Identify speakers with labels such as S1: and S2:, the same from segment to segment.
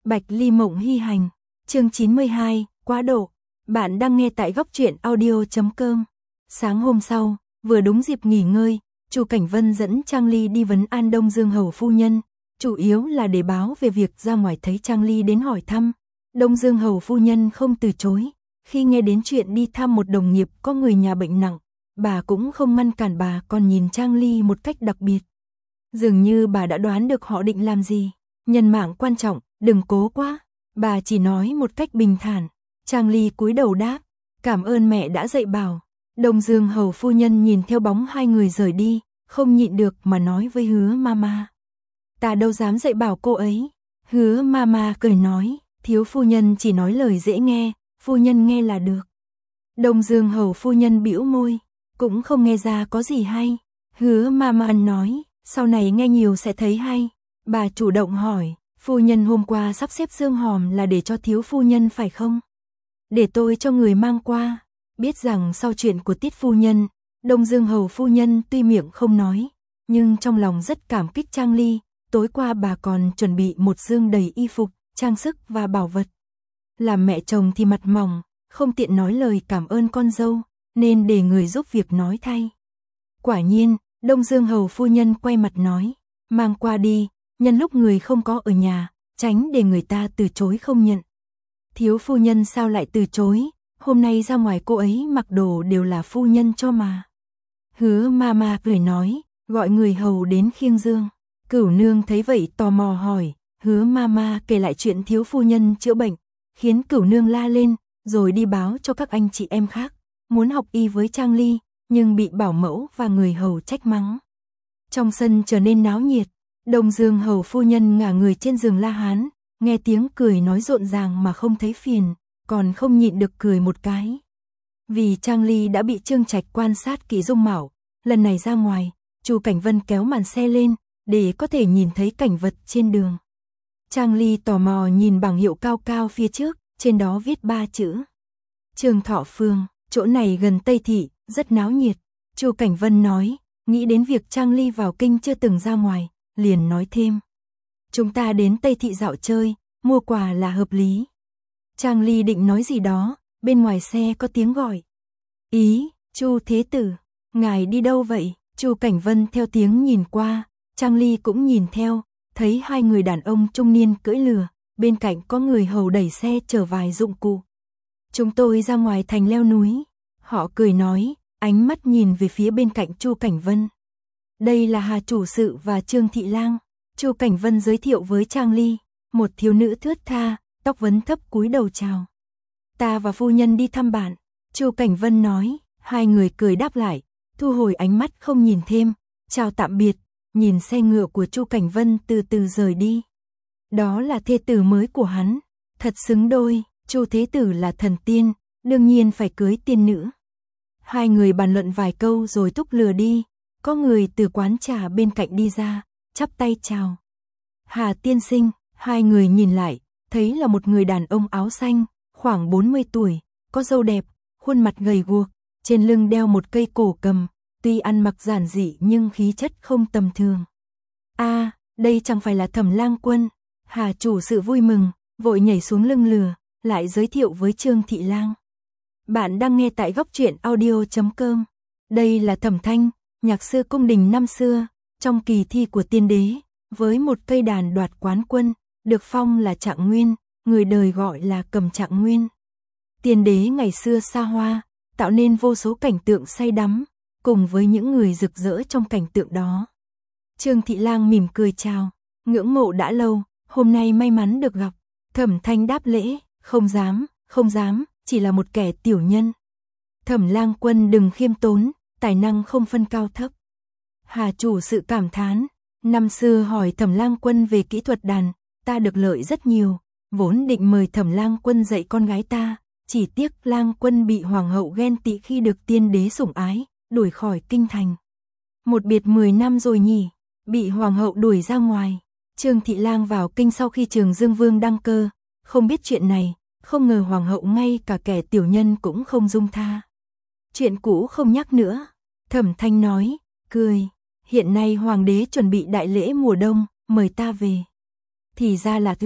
S1: Bạch Ly Mộng Hy Hành, chương 92, quá độ. Bạn đang nghe tại góc truyện audio.com. Sáng hôm sau, vừa đúng dịp nghỉ ngơi, Chu Cảnh Vân dẫn Trang Ly đi vấn an Đông Dương Hầu phu nhân, chủ yếu là để báo về việc ra ngoài thấy Trang Ly đến hỏi thăm. Đông Dương Hầu phu nhân không từ chối, khi nghe đến chuyện đi thăm một đồng nghiệp có người nhà bệnh nặng, bà cũng không ngăn cản, bà còn nhìn Trang Ly một cách đặc biệt. Dường như bà đã đoán được họ định làm gì. Nhân mạng quan trọng, đừng cố quá. Bà chỉ nói một cách bình thản. Trang Ly cúi đầu đáp, cảm ơn mẹ đã dạy bảo. Đông Dương Hầu phu nhân nhìn theo bóng hai người rời đi, không nhịn được mà nói với Hứa Mama. Ta đâu dám dạy bảo cô ấy. Hứa Mama cười nói, thiếu phu nhân chỉ nói lời dễ nghe, phu nhân nghe là được. Đông Dương Hầu phu nhân bĩu môi, cũng không nghe ra có gì hay. Hứa Mama nói, sau này nghe nhiều sẽ thấy hay. Bà chủ động hỏi, phu nhân hôm qua sắp xếp xương hòm là để cho thiếu phu nhân phải không? Để tôi cho người mang qua. Biết rằng sau chuyện của Tiết phu nhân, Đông Dương Hầu phu nhân tuy miệng không nói, nhưng trong lòng rất cảm kích Trang Ly. Tối qua bà còn chuẩn bị một dương đầy y phục, trang sức và bảo vật. Làm mẹ chồng thì mặt mỏng, không tiện nói lời cảm ơn con dâu, nên để người giúp việc nói thay. Quả nhiên, Đông Dương Hầu phu nhân quay mặt nói, mang qua đi, nhân lúc người không có ở nhà, tránh để người ta từ chối không nhận. Thiếu phu nhân sao lại từ chối, hôm nay ra ngoài cô ấy mặc đồ đều là phu nhân cho mà. Hứa Mama cười nói, gọi người hầu đến khiêng dương. Cửu nương thấy vậy tò mò hỏi, Hứa Mama kể lại chuyện thiếu phu nhân chữa bệnh, khiến Cửu nương la lên, rồi đi báo cho các anh chị em khác, muốn học y với Trang Ly, nhưng bị bảo mẫu và người hầu trách mắng. Trong sân trở nên náo nhiệt, Đông Dương Hầu phu nhân ngả người trên giường la hán, nghe tiếng cười nói rộn ràng mà không thấy phiền, còn không nhịn được cười một cái. Vì Trang Ly đã bị Trương Trạch quan sát kỹ dung mạo, lần này ra ngoài, Chu Cảnh Vân kéo màn xe lên, để có thể nhìn thấy cảnh vật trên đường. Trang Ly tò mò nhìn bảng hiệu cao cao phía trước, trên đó viết 3 chữ. Trường Thọ Phương, chỗ này gần Tây Thị, rất náo nhiệt. Chu Cảnh Vân nói, nghĩ đến việc Trang Ly vào kinh chưa từng ra ngoài, liền nói thêm. Chúng ta đến Tây Thị dạo chơi, mua quà là hợp lý. Trang Ly định nói gì đó, bên ngoài xe có tiếng gọi. Ý, Chu Thế Tử, ngài đi đâu vậy? Chu Cảnh Vân theo tiếng nhìn qua, Trang Ly cũng nhìn theo, thấy hai người đàn ông trung niên cưỡi lừa, bên cạnh có người hầu đẩy xe chở vài dụng cụ. Chúng tôi ra ngoài thành leo núi. Họ cười nói, ánh mắt nhìn về phía bên cạnh Chu Cảnh Vân. Đây là Hà chủ sự và Trương Thị Lang. Chu Cảnh Vân giới thiệu với Trang Ly, một thiếu nữ thướt tha, tóc vấn thấp cúi đầu chào. Ta và phu nhân đi thăm bạn. Chu Cảnh Vân nói, hai người cười đáp lại, thu hồi ánh mắt không nhìn thêm, chào tạm biệt, nhìn xe ngựa của Chu Cảnh Vân từ từ rời đi. Đó là thê tử mới của hắn, thật xứng đôi, Chu Thế Tử là thần tiên, đương nhiên phải cưới tiên nữ. Hai người bàn luận vài câu rồi thúc lừa đi, có người từ quán trà bên cạnh đi ra, chắp tay chào. Hà tiên sinh, hai người nhìn lại, thấy là một người đàn ông áo xanh, khoảng 40 tuổi, có râu đẹp, khuôn mặt gầy guộc, trên lưng đeo một cây cổ cầm, tuy ăn mặc giản dị nhưng khí chất không tầm thường. À, đây chẳng phải là Thẩm Lang Quân. Hà chủ sự vui mừng, vội nhảy xuống lưng lừa, lại giới thiệu với Trương Thị Lang. Bạn đang nghe tại góc truyện audio.com. Đây là Thẩm Thanh, nhạc sư cung đình năm xưa, trong kỳ thi của tiên đế, với một cây đàn đoạt quán quân, được phong là Trạng Nguyên, người đời gọi là Cầm Trạng Nguyên. Tiên đế ngày xưa xa hoa, tạo nên vô số cảnh tượng say đắm, cùng với những người rực rỡ trong cảnh tượng đó. Trương Thị Lang mỉm cười chào, ngưỡng mộ đã lâu, hôm nay may mắn được gặp. Thẩm Thanh đáp lễ, không dám, chỉ là một kẻ tiểu nhân. Thẩm Lang Quân đừng khiêm tốn, tài năng không phân cao thấp. Hà chủ sự cảm thán, năm xưa hỏi Thẩm Lang Quân về kỹ thuật đàn, ta được lợi rất nhiều, vốn định mời Thẩm Lang Quân dạy con gái ta, chỉ tiếc Lang Quân bị hoàng hậu ghen tị khi được tiên đế sủng ái, đuổi khỏi kinh thành. Một biệt 10 năm rồi nhỉ, bị hoàng hậu đuổi ra ngoài. Trương Thị Lang vào kinh sau khi Trường Dương Vương đăng cơ, không biết chuyện này, không ngờ hoàng hậu ngay cả kẻ tiểu nhân cũng không dung tha. Chuyện cũ không nhắc nữa. Thẩm Thanh nói, cười, hiện nay hoàng đế chuẩn bị đại lễ mùa đông, mời ta về. Thì ra là thứ yếu,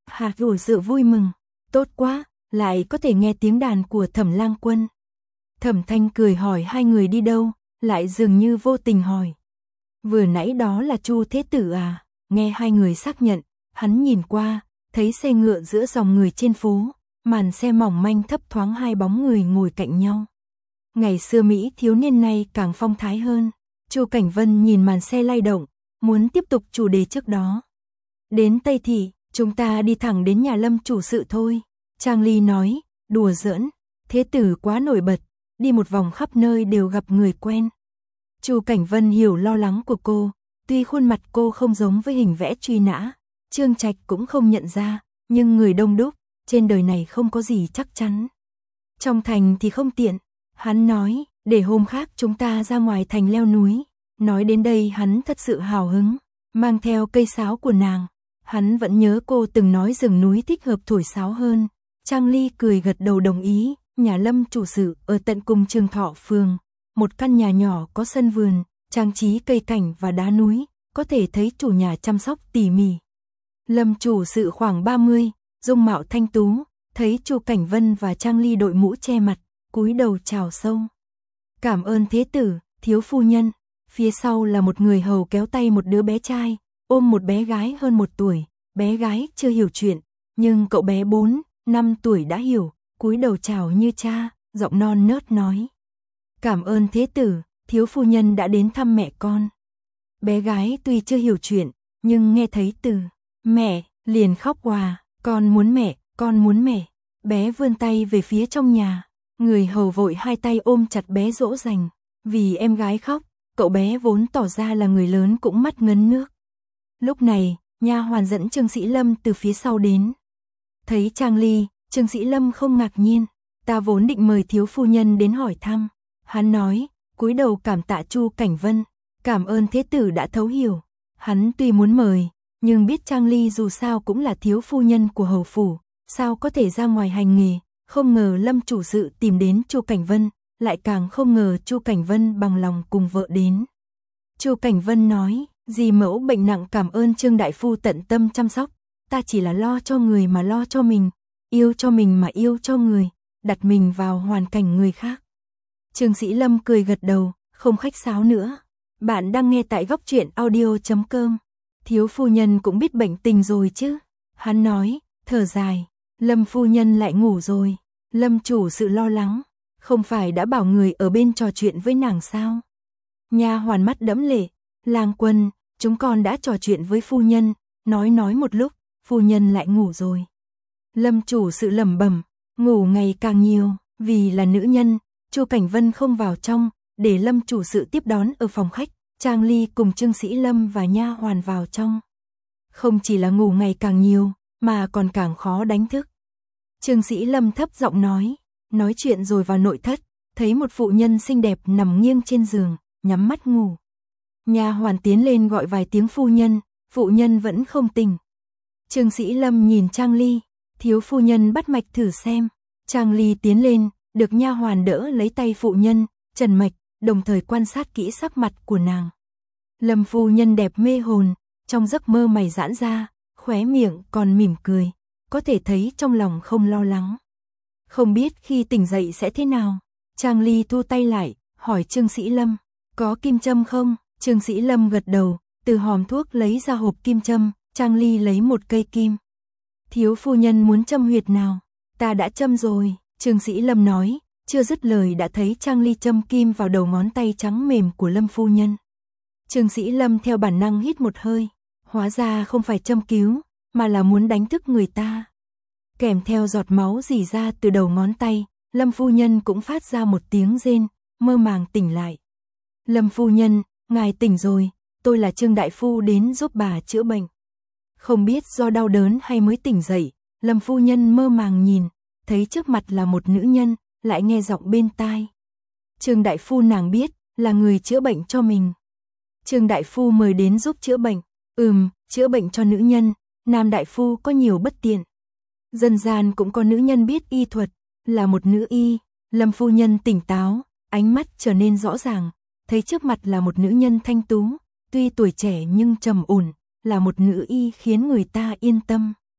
S1: Hà đủ sự vui mừng, tốt quá, lại có thể nghe tiếng đàn của Thẩm Lang Quân. Thẩm Thanh cười hỏi hai người đi đâu, lại dường như vô tình hỏi. Vừa nãy đó là Chu Thế Tử à? Nghe hai người xác nhận, hắn nhìn qua, thấy xe ngựa giữa dòng người trên phố, màn xe mỏng manh thấp thoáng hai bóng người ngồi cạnh nhau. Ngày xưa Mỹ thiếu niên này càng phong thái hơn. Chu Cảnh Vân nhìn màn xe lay động, muốn tiếp tục chủ đề trước đó. Đến Tây Thị, chúng ta đi thẳng đến nhà Lâm chủ sự thôi. Trang Ly nói, đùa giỡn, Thế Tử quá nổi bật, đi một vòng khắp nơi đều gặp người quen. Chu Cảnh Vân hiểu lo lắng của cô, tuy khuôn mặt cô không giống với hình vẽ truy nã, Trương Trạch cũng không nhận ra, nhưng người đông đúc, trên đời này không có gì chắc chắn. Trong thành thì không tiện, hắn nói, để hôm khác chúng ta ra ngoài thành leo núi. Nói đến đây hắn thật sự hào hứng, mang theo cây sáo của nàng. Hắn vẫn nhớ cô từng nói rừng núi thích hợp thổi sáo hơn. Trang Ly cười gật đầu đồng ý, nhà Lâm chủ sự ở tận cùng Trường Thọ phường. Một căn nhà nhỏ có sân vườn, trang trí cây cảnh và đá núi, có thể thấy chủ nhà chăm sóc tỉ mỉ. Lâm chủ sự khoảng 30, dung mạo thanh tú, thấy Chu Cảnh Vân và Trang Ly đội mũ che mặt, cúi đầu chào sâu. Cảm ơn Thế Tử, thiếu phu nhân. Phía sau là một người hầu kéo tay một đứa bé trai, ôm một bé gái hơn 1 tuổi, bé gái chưa hiểu chuyện, nhưng cậu bé 4, 5 tuổi đã hiểu, cúi đầu chào như cha, giọng non nớt nói. Cảm ơn Thế Tử, thiếu phu nhân đã đến thăm mẹ con. Bé gái tuy chưa hiểu chuyện, nhưng nghe thấy từ mẹ, liền khóc òa, con muốn mẹ, con muốn mẹ. Bé vươn tay về phía trong nhà, người hầu vội hai tay ôm chặt bé dỗ dành, vì em gái khóc, cậu bé vốn tỏ ra là người lớn cũng mắt ngấn nước. Lúc này, nha hoàn dẫn Trương Sĩ Lâm từ phía sau đến. Thấy Trang Ly, Trương Sĩ Lâm không ngạc nhiên, ta vốn định mời thiếu phu nhân đến hỏi thăm. Hắn nói, cúi đầu cảm tạ Chu Cảnh Vân, cảm ơn Thế Tử đã thấu hiểu. Hắn tuy muốn mời, nhưng biết Trang Ly dù sao cũng là thiếu phu nhân của hầu phủ, sao có thể ra ngoài hành nghề, không ngờ Lâm chủ sự tìm đến Chu Cảnh Vân, lại càng không ngờ Chu Cảnh Vân bằng lòng cùng vợ đến. Chu Cảnh Vân nói, dì mẫu bệnh nặng cảm ơn Trương đại phu tận tâm chăm sóc, ta chỉ là lo cho người mà lo cho mình, yêu cho mình mà yêu cho người, đặt mình vào hoàn cảnh người khác. Trương Sĩ Lâm cười gật đầu, không khách sáo nữa. Bạn đang nghe tại góc truyện audio.com. Thiếu phu nhân cũng biết bệnh tình rồi chứ. Hắn nói, thở dài, Lâm phu nhân lại ngủ rồi. Lâm chủ sự lo lắng, không phải đã bảo người ở bên trò chuyện với nàng sao? Nha hoàn mắt đẫm lệ, Lang Quân, chúng con đã trò chuyện với phu nhân, nói một lúc, phu nhân lại ngủ rồi. Lâm chủ sự lẩm bẩm, ngủ ngày càng nhiều, vì là nữ nhân, Chu Cảnh Vân không vào trong, để Lâm chủ sự tiếp đón ở phòng khách, Trang Ly cùng Trương Sĩ Lâm và nha hoàn vào trong. Không chỉ là ngủ ngày càng nhiều, mà còn càng khó đánh thức. Trương Sĩ Lâm thấp giọng nói chuyện rồi vào nội thất, thấy một phụ nhân xinh đẹp nằm nghiêng trên giường, nhắm mắt ngủ. Nha hoàn tiến lên gọi vài tiếng phu nhân vẫn không tỉnh. Trương Sĩ Lâm nhìn Trang Ly, thiếu phu nhân bắt mạch thử xem. Trang Ly tiến lên, được nha hoàn đỡ lấy tay phụ nhân, trần mạch, đồng thời quan sát kỹ sắc mặt của nàng. Lâm phu nhân đẹp mê hồn, trong giấc mơ mày giãn ra, khóe miệng còn mỉm cười, có thể thấy trong lòng không lo lắng. Không biết khi tỉnh dậy sẽ thế nào. Trang Ly thu tay lại, hỏi Trương Sĩ Lâm, có kim châm không? Trương Sĩ Lâm gật đầu, từ hòm thuốc lấy ra hộp kim châm, Trang Ly lấy một cây kim. Thiếu phu nhân muốn châm huyệt nào? Ta đã châm rồi, Trương Sĩ Lâm nói, chưa dứt lời đã thấy Trang Ly châm kim vào đầu ngón tay trắng mềm của Lâm phu nhân. Trương Sĩ Lâm theo bản năng hít một hơi, hóa ra không phải châm cứu, mà là muốn đánh thức người ta. Kèm theo giọt máu rỉ ra từ đầu ngón tay, Lâm phu nhân cũng phát ra một tiếng rên, mơ màng tỉnh lại. Lâm phu nhân, ngài tỉnh rồi, tôi là Trương đại phu đến giúp bà chữa bệnh. Không biết do đau đớn hay mới tỉnh dậy, Lâm phu nhân mơ màng nhìn, thấy trước mặt là một nữ nhân, lại nghe giọng bên tai. Trương đại phu nàng biết, là người chữa bệnh cho mình. Trương đại phu mời đến giúp chữa bệnh. Chữa bệnh cho nữ nhân, nam đại phu có nhiều bất tiện. Dân gian cũng có nữ nhân biết y thuật, là một nữ y. Lâm phu nhân tỉnh táo, ánh mắt trở nên rõ ràng, thấy trước mặt là một nữ nhân thanh tú, tuy tuổi trẻ nhưng trầm ổn, là một nữ y khiến người ta yên tâm.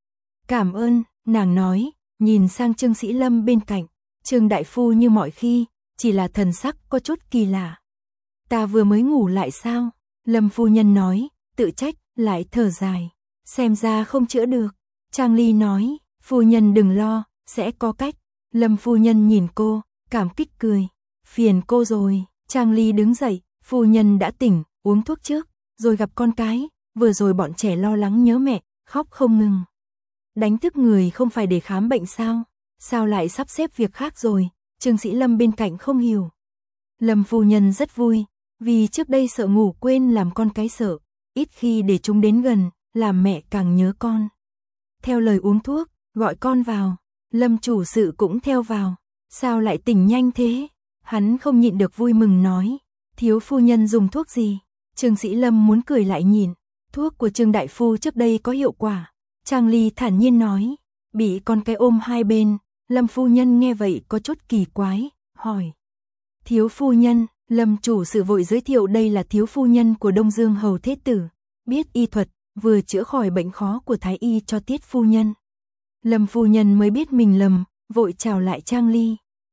S1: Cảm ơn, nàng nói, nhìn sang Trương Sĩ Lâm bên cạnh. Trương đại phu như mọi khi, chỉ là thần sắc có chút kỳ lạ. Ta vừa mới ngủ lại sao? Lâm phu nhân nói, tự trách, lại thở dài. Xem ra không chữa được. Trang Ly nói, phu nhân đừng lo, sẽ có cách. Lâm phu nhân nhìn cô, cảm kích cười. Phiền cô rồi. Trang Ly đứng dậy, phu nhân đã tỉnh, uống thuốc trước, rồi gặp con cái. Vừa rồi bọn trẻ lo lắng nhớ mẹ, khóc không ngừng. Đánh thức người không phải để khám bệnh sao? Sao lại sắp xếp việc khác rồi? Trương Sĩ Lâm bên cạnh không hiểu. Lâm phu nhân rất vui, vì trước đây sợ ngủ quên làm con cái sợ, ít khi để chúng đến gần, làm mẹ càng nhớ con. Theo lời uống thuốc, gọi con vào, Lâm chủ sự cũng theo vào. Sao lại tỉnh nhanh thế? Hắn không nhịn được vui mừng nói, thiếu phu nhân dùng thuốc gì? Trương Sĩ Lâm muốn cười lại nhìn, thuốc của Trương đại phu trước đây có hiệu quả. Trang Ly thản nhiên nói, bị con cái ôm hai bên. Lâm phu nhân nghe vậy có chút kỳ quái, hỏi. Thiếu phu nhân, Lâm chủ sự vội giới thiệu đây là thiếu phu nhân của Đông Dương Hầu Thế Tử, biết y thuật, vừa chữa khỏi bệnh khó của Thái Y cho Tiết phu nhân. Lâm phu nhân mới biết mình lầm, vội chào lại Trang Ly.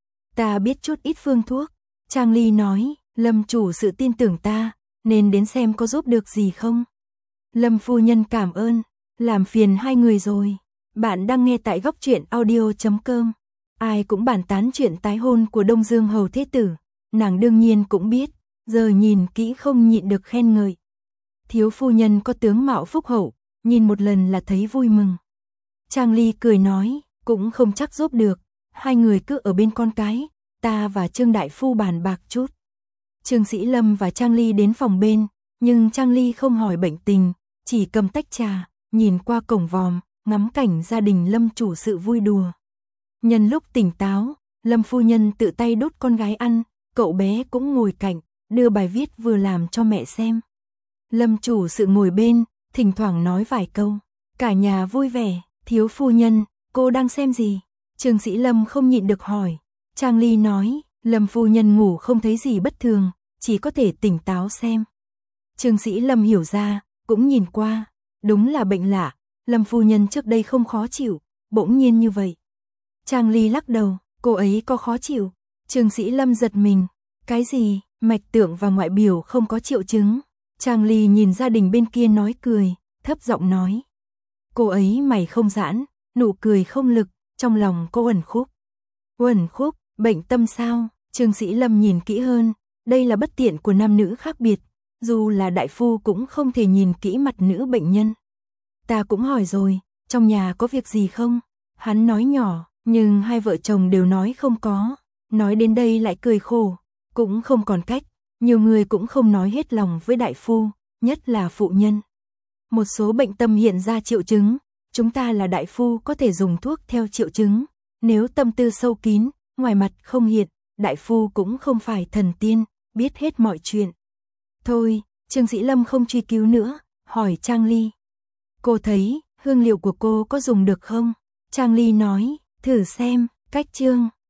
S1: Ta biết chút ít phương thuốc. Trang Ly nói, Lâm chủ sự tin tưởng ta, nên đến xem có giúp được gì không. Lâm phu nhân cảm ơn, làm phiền hai người rồi. Bạn đang nghe tại góc truyện audio.com. Ai cũng bàn tán chuyện tái hôn của Đông Dương Hầu Thế Tử, nàng đương nhiên cũng biết, giờ nhìn kỹ không nhịn được khen ngợi. Thiếu phu nhân có tướng mạo phúc hậu, nhìn một lần là thấy vui mừng. Trang Ly cười nói, cũng không chắc giúp được, hai người cứ ở bên con cái, ta và Trương đại phu bàn bạc chút. Trương Sĩ Lâm và Trang Ly đến phòng bên, nhưng Trang Ly không hỏi bệnh tình, chỉ cầm tách trà, nhìn qua cổng vòm, ngắm cảnh gia đình Lâm chủ sự vui đùa. Nhân lúc tỉnh táo, Lâm phu nhân tự tay đút con gái ăn, cậu bé cũng ngồi cạnh, đưa bài viết vừa làm cho mẹ xem. Lâm chủ sự ngồi bên, thỉnh thoảng nói vài câu, cả nhà vui vẻ. Thiếu phu nhân, cô đang xem gì? Trương Sĩ Lâm không nhịn được hỏi. Trang Ly nói, Lâm phu nhân ngủ không thấy gì bất thường, chỉ có thể tỉnh táo xem. Trương Sĩ Lâm hiểu ra, cũng nhìn qua, đúng là bệnh lạ. Lâm phu nhân trước đây không khó chịu, bỗng nhiên như vậy. Trang Ly lắc đầu, cô ấy có khó chịu. Trương Sĩ Lâm giật mình, cái gì? Mạch tượng và ngoại biểu không có triệu chứng. Trang Ly nhìn gia đình bên kia nói cười, thấp giọng nói. Cô ấy mày không giãn, nụ cười không lực, trong lòng cô uẩn khúc. Uẩn khúc, bệnh tâm sao? Trương Sĩ Lâm nhìn kỹ hơn, đây là bất tiện của nam nữ khác biệt, dù là đại phu cũng không thể nhìn kỹ mặt nữ bệnh nhân. Ta cũng hỏi rồi, trong nhà có việc gì không? Hắn nói nhỏ, nhưng hai vợ chồng đều nói không có. Nói đến đây lại cười khổ, cũng không còn cách. Nhiều người cũng không nói hết lòng với đại phu, nhất là phụ nhân. Một số bệnh tâm hiện ra triệu chứng, chúng ta là đại phu có thể dùng thuốc theo triệu chứng. Nếu tâm tư sâu kín, ngoài mặt không hiện, đại phu cũng không phải thần tiên, biết hết mọi chuyện. Thôi, Trương Sĩ Lâm không truy cứu nữa, hỏi Trang Ly. Cô thấy, hương liệu của cô có dùng được không? Trang Ly nói, thử xem, cách Trương